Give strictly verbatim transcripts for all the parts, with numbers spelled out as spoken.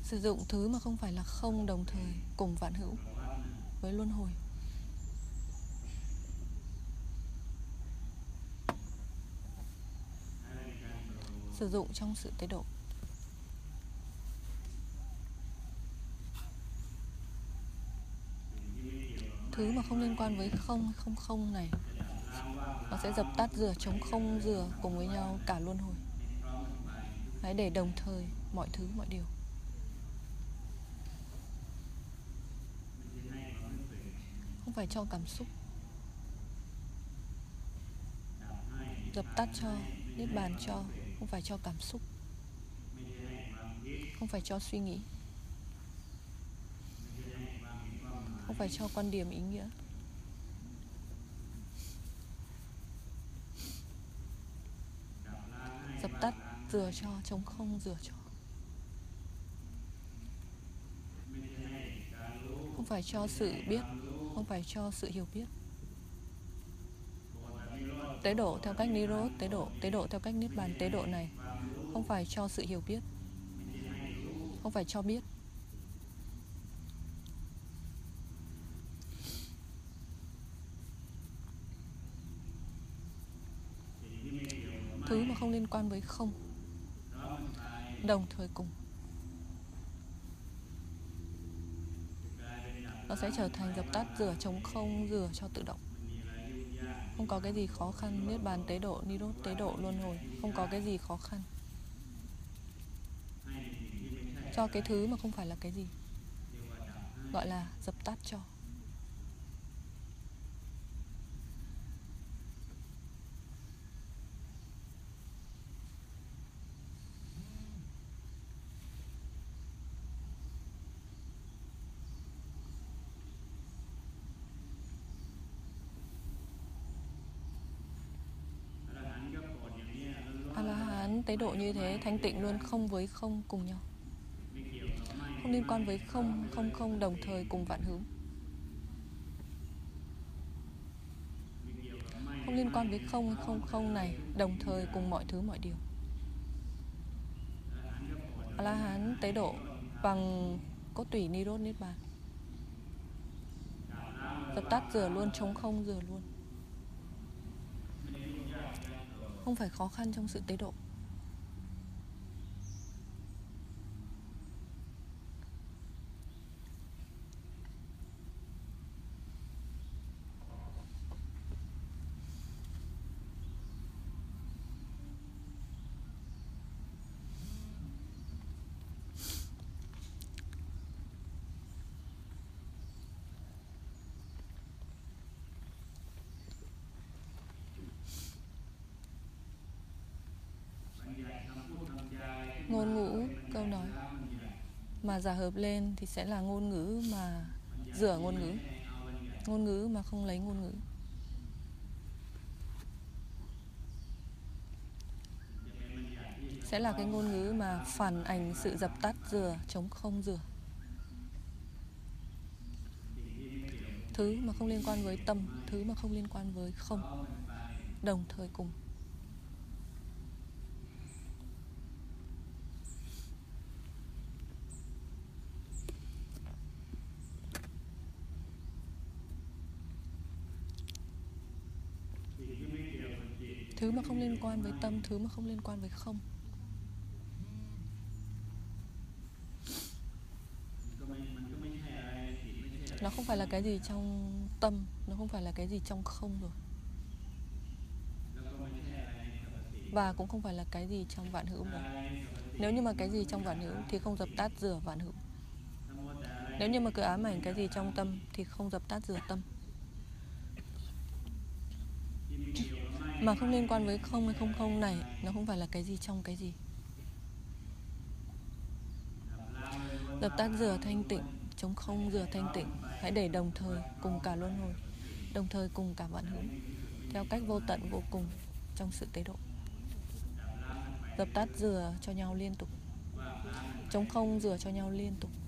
Sử dụng thứ mà không phải là không đồng thời cùng vạn hữu với luân hồi. Sử dụng trong sự tế độ. Thứ mà không liên quan với không không không này, nó sẽ dập tắt rửa chống không rửa cùng với nhau cả luân hồi. Hãy để đồng thời mọi thứ mọi điều. Không phải cho cảm xúc. Dập tắt cho, niết bàn cho, không phải cho cảm xúc, không phải cho suy nghĩ, không phải cho quan điểm ý nghĩa. Dập tắt, rửa cho, chống không, rửa cho. Không phải cho sự biết, không phải cho sự hiểu biết. Tế độ theo cách Nirodha, tế độ, tế độ theo cách Niết Bàn, tế độ này không phải cho sự hiểu biết, không phải cho biết. Thứ mà không liên quan với không, đồng thời cùng, nó sẽ trở thành dập tắt, rửa, chống không, rửa cho tự động. Không có cái gì khó khăn. Niết Bàn, tế độ, Nirodha, tế độ, luân hồi, không có cái gì khó khăn. Cho cái thứ mà không phải là cái gì, gọi là dập tắt cho. A-la-hán tế độ như thế thanh tịnh luôn, không với không cùng nhau, không liên quan với không, không không đồng thời cùng vạn hữu, không liên quan với không không không này đồng thời cùng mọi thứ mọi điều. A-la-hán tế độ bằng cốt tủy Nirodha Niết Bàn. Dập tắt, rửa luôn, chống không, rửa luôn. Không phải khó khăn trong sự tế độ. Ngôn ngữ, câu nói mà giả hợp lên thì sẽ là ngôn ngữ mà rửa ngôn ngữ, ngôn ngữ mà không lấy ngôn ngữ. Sẽ là cái ngôn ngữ mà phản ảnh sự dập tắt, rửa, chống không, rửa. Thứ mà không liên quan với tâm, thứ mà không liên quan với không, đồng thời cùng. Thứ mà không liên quan với tâm, thứ mà không liên quan với không. Nó không phải là cái gì trong tâm, nó không phải là cái gì trong không rồi. Và cũng không phải là cái gì trong vạn hữu nữa. Nếu như mà cái gì trong vạn hữu thì không dập tắt rửa vạn hữu. Nếu như mà cứ ám ảnh cái gì trong tâm thì không dập tắt rửa tâm. Mà không liên quan với không hay không không này, nó không phải là cái gì trong cái gì. Dập tắt rửa thanh tịnh, chống không rửa thanh tịnh. Hãy để đồng thời cùng cả luân hồi, đồng thời cùng cả vạn hữu, theo cách vô tận vô cùng trong sự tế độ. Dập tắt rửa cho nhau liên tục, chống không rửa cho nhau liên tục.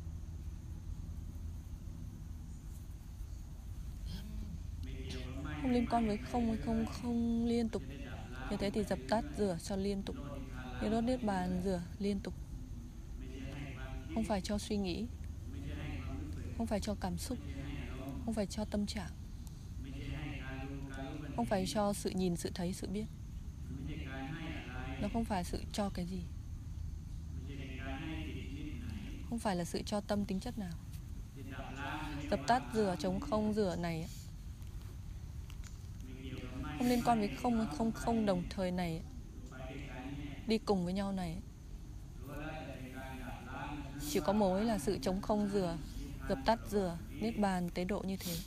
Không liên quan với không hay không không liên tục. Như thế thì dập tắt rửa cho liên tục. Như đốt niết bàn rửa liên tục. Không phải cho suy nghĩ, không phải cho cảm xúc, không phải cho tâm trạng, không phải cho sự nhìn, sự thấy, sự biết. Nó không phải sự cho cái gì, không phải là sự cho tâm tính chất nào. Dập tắt rửa trống không rửa này không liên quan với không hay không không đồng thời này, đi cùng với nhau này. Chỉ có mối là sự trống không rửa, dập tắt rửa, niết bàn tế độ như thế.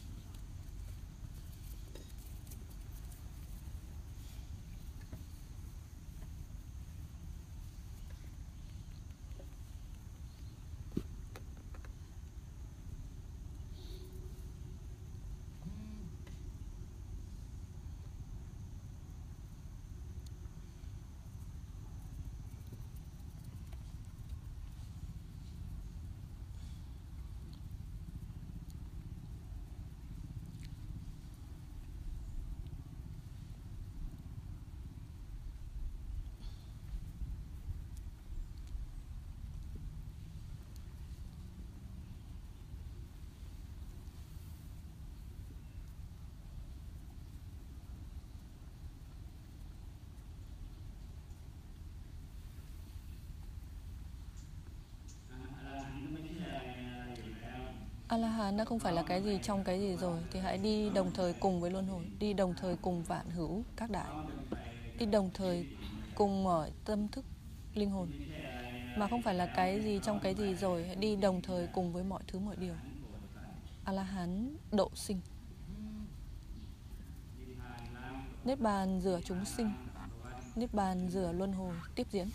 A-la-hán đã không phải là cái gì trong cái gì rồi, thì hãy đi đồng thời cùng với luân hồi, đi đồng thời cùng vạn hữu các đại, đi đồng thời cùng mọi tâm thức linh hồn. Mà không phải là cái gì trong cái gì rồi, hãy đi đồng thời cùng với mọi thứ mọi điều. A-la-hán độ sinh. Niết bàn rửa chúng sinh, niết bàn rửa luân hồi tiếp diễn.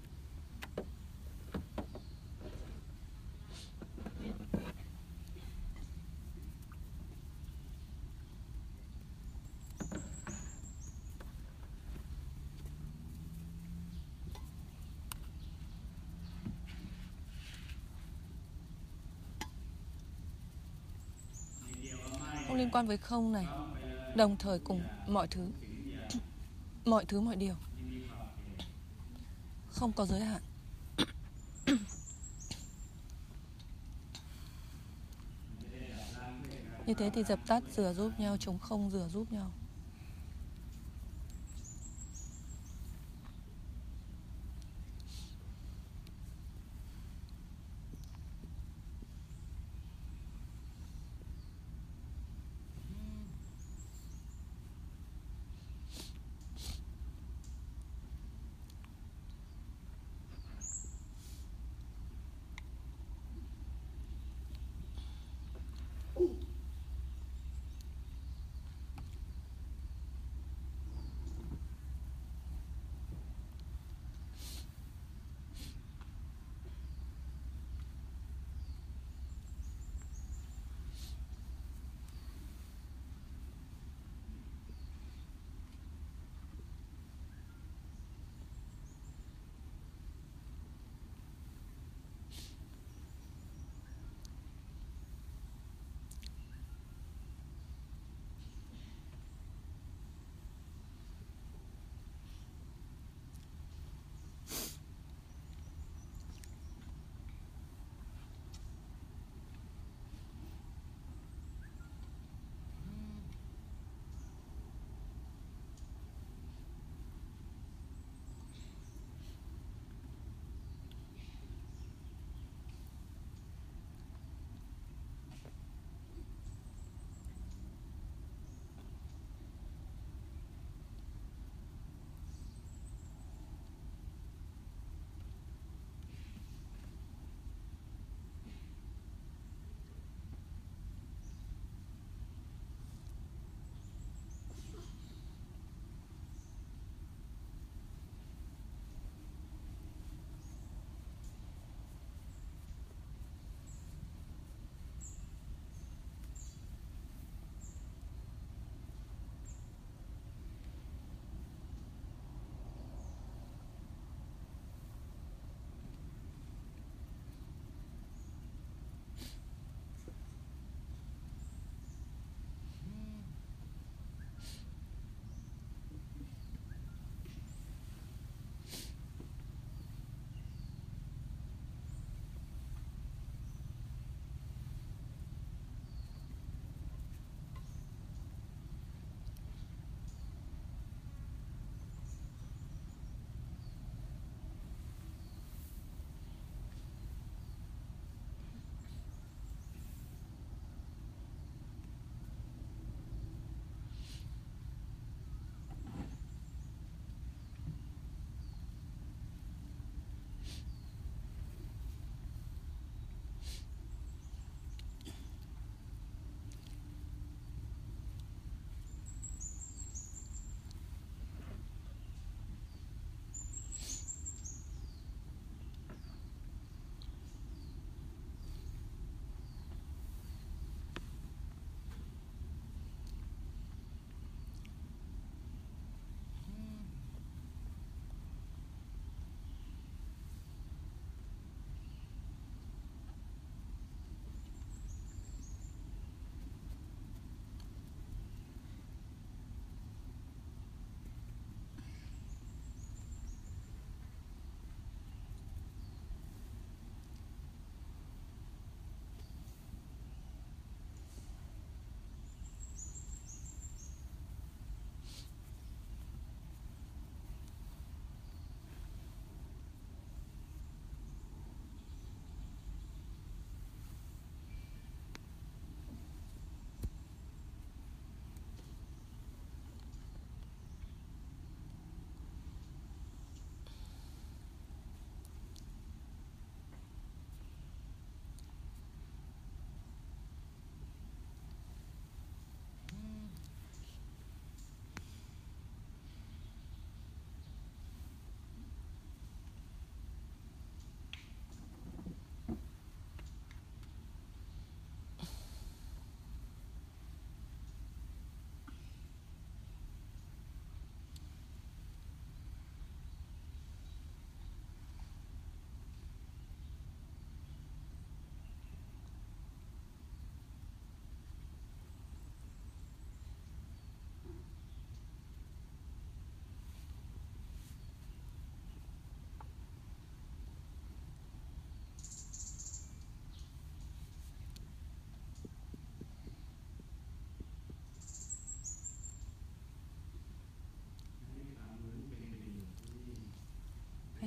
Không liên quan với không này, đồng thời cùng mọi thứ, mọi thứ mọi điều, không có giới hạn. Như thế thì dập tắt rửa giúp nhau, trống không rửa giúp nhau.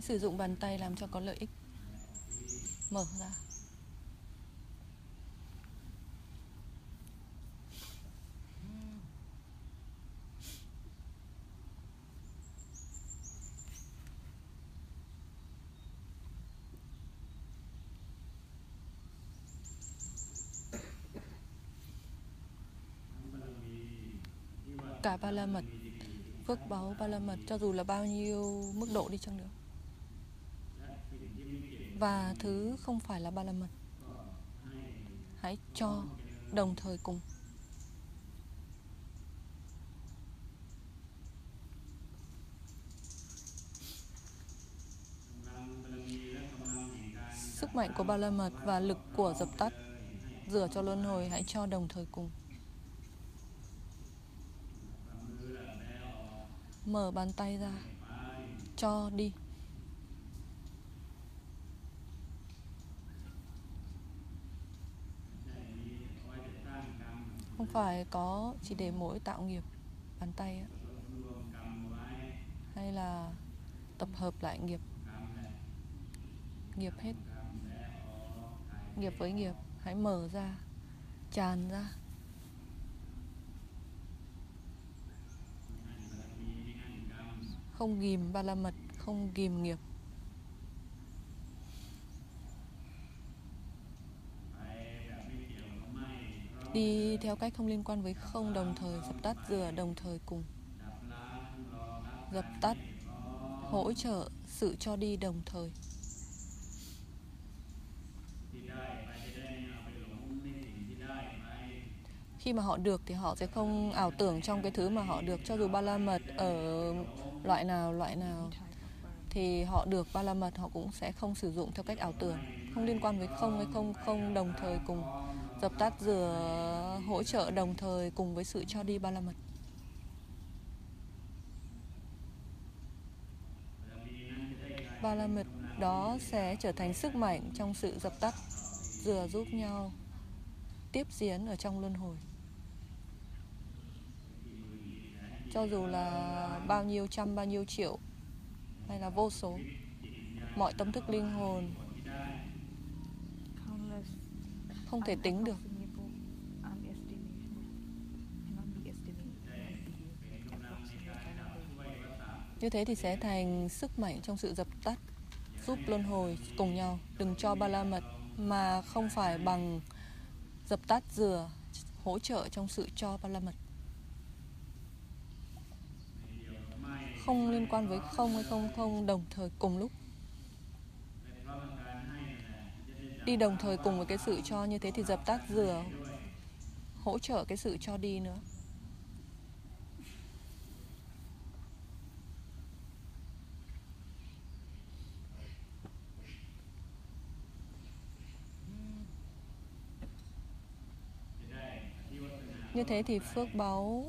sử dụng bàn tay làm cho có lợi ích. Mở ra. Cả ba la mật, phước báu ba la mật, cho dù là bao nhiêu mức độ đi chăng nữa, và thứ không phải là ba la mật, hãy cho đồng thời cùng. Sức mạnh của ba la mật và lực của dập tắt rửa cho luân hồi hãy cho đồng thời cùng. Mở bàn tay ra, cho đi. Không phải có chỉ để mỗi tạo nghiệp bàn tay á, hay là tập hợp lại nghiệp. Nghiệp hết. Nghiệp với nghiệp hãy mở ra, tràn ra. Không ghìm ba la mật, không ghìm nghiệp. Đi theo cách không liên quan với không, đồng thời dập tắt rửa đồng thời cùng. Dập tắt, hỗ trợ sự cho đi đồng thời. Khi mà họ được thì họ sẽ không ảo tưởng trong cái thứ mà họ được. Cho dù ba la mật ở loại nào, loại nào thì họ được ba la mật, họ cũng sẽ không sử dụng theo cách ảo tưởng. Không liên quan với không hay không, không đồng thời cùng. Dập tắt rửa hỗ trợ đồng thời cùng với sự cho đi ba la mật. Ba la mật đó sẽ trở thành sức mạnh trong sự dập tắt rửa, giúp nhau tiếp diễn ở trong luân hồi. Cho dù là bao nhiêu trăm, bao nhiêu triệu hay là vô số, mọi tâm thức linh hồn không thể tính được. Như thế thì sẽ thành sức mạnh trong sự dập tắt, giúp luân hồi cùng nhau. Đừng cho ba la mật mà không phải bằng dập tắt rửa hỗ trợ trong sự cho ba la mật. Không liên quan với không hay không không đồng thời cùng lúc. Đi đồng thời cùng với cái sự cho, như thế thì dập tắt rửa hỗ trợ cái sự cho đi nữa. Như thế thì phước báu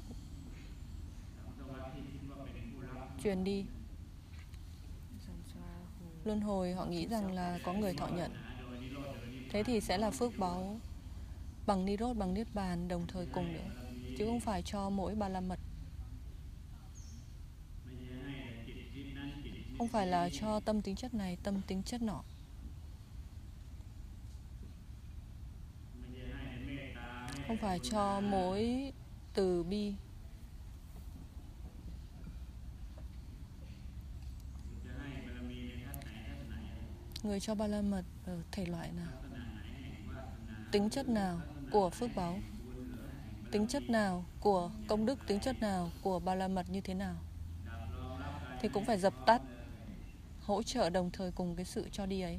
truyền đi. Luân hồi họ nghĩ rằng là có người thọ nhận. Thế thì sẽ là phước báu bằng Ni-rốt, bằng Niết Bàn đồng thời cùng nữa, chứ không phải cho mỗi ba la mật. Không phải là cho tâm tính chất này, tâm tính chất nọ. Không phải cho mỗi từ bi. Người cho ba la mật ở thể loại nào, tính chất nào của phước báu, tính chất nào của công đức, tính chất nào của ba la mật như thế nào, thì cũng phải dập tắt, hỗ trợ đồng thời cùng cái sự cho đi ấy.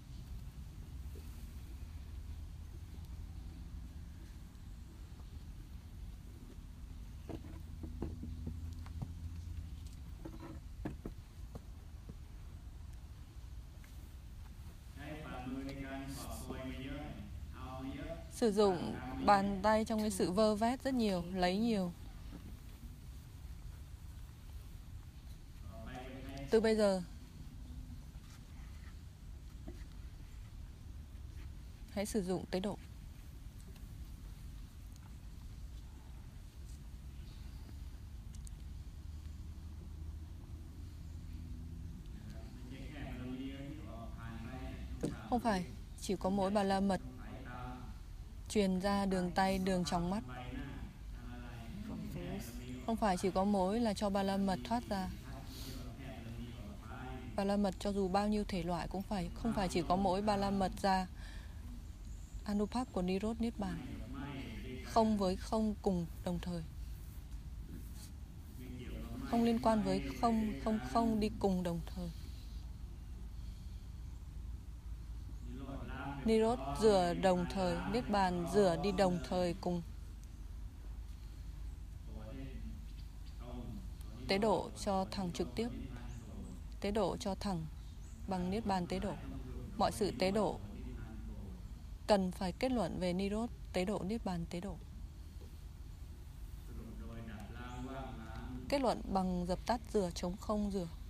Sử dụng bàn tay trong cái sự vơ vét rất nhiều, lấy nhiều. Từ bây giờ hãy sử dụng tế độ. Không phải chỉ có mỗi Bà La Mật truyền ra đường tay, đường trong mắt. Không phải chỉ có mỗi là cho Bà La Mật thoát ra. Bà La Mật cho dù bao nhiêu thể loại cũng phải không phải chỉ có mỗi Bà La Mật ra Anupap của Nirodha Niết Bàn. Không với không cùng đồng thời. Không liên quan với không, không không đi cùng đồng thời. Nirodha rửa đồng thời, Niết Bàn rửa đi đồng thời cùng. Tế độ cho thẳng trực tiếp. Tế độ cho thẳng bằng Niết Bàn tế độ. Mọi sự tế độ cần phải kết luận về Nirodha tế độ, Niết Bàn tế độ. Kết luận bằng dập tắt, rửa, trống không, rửa.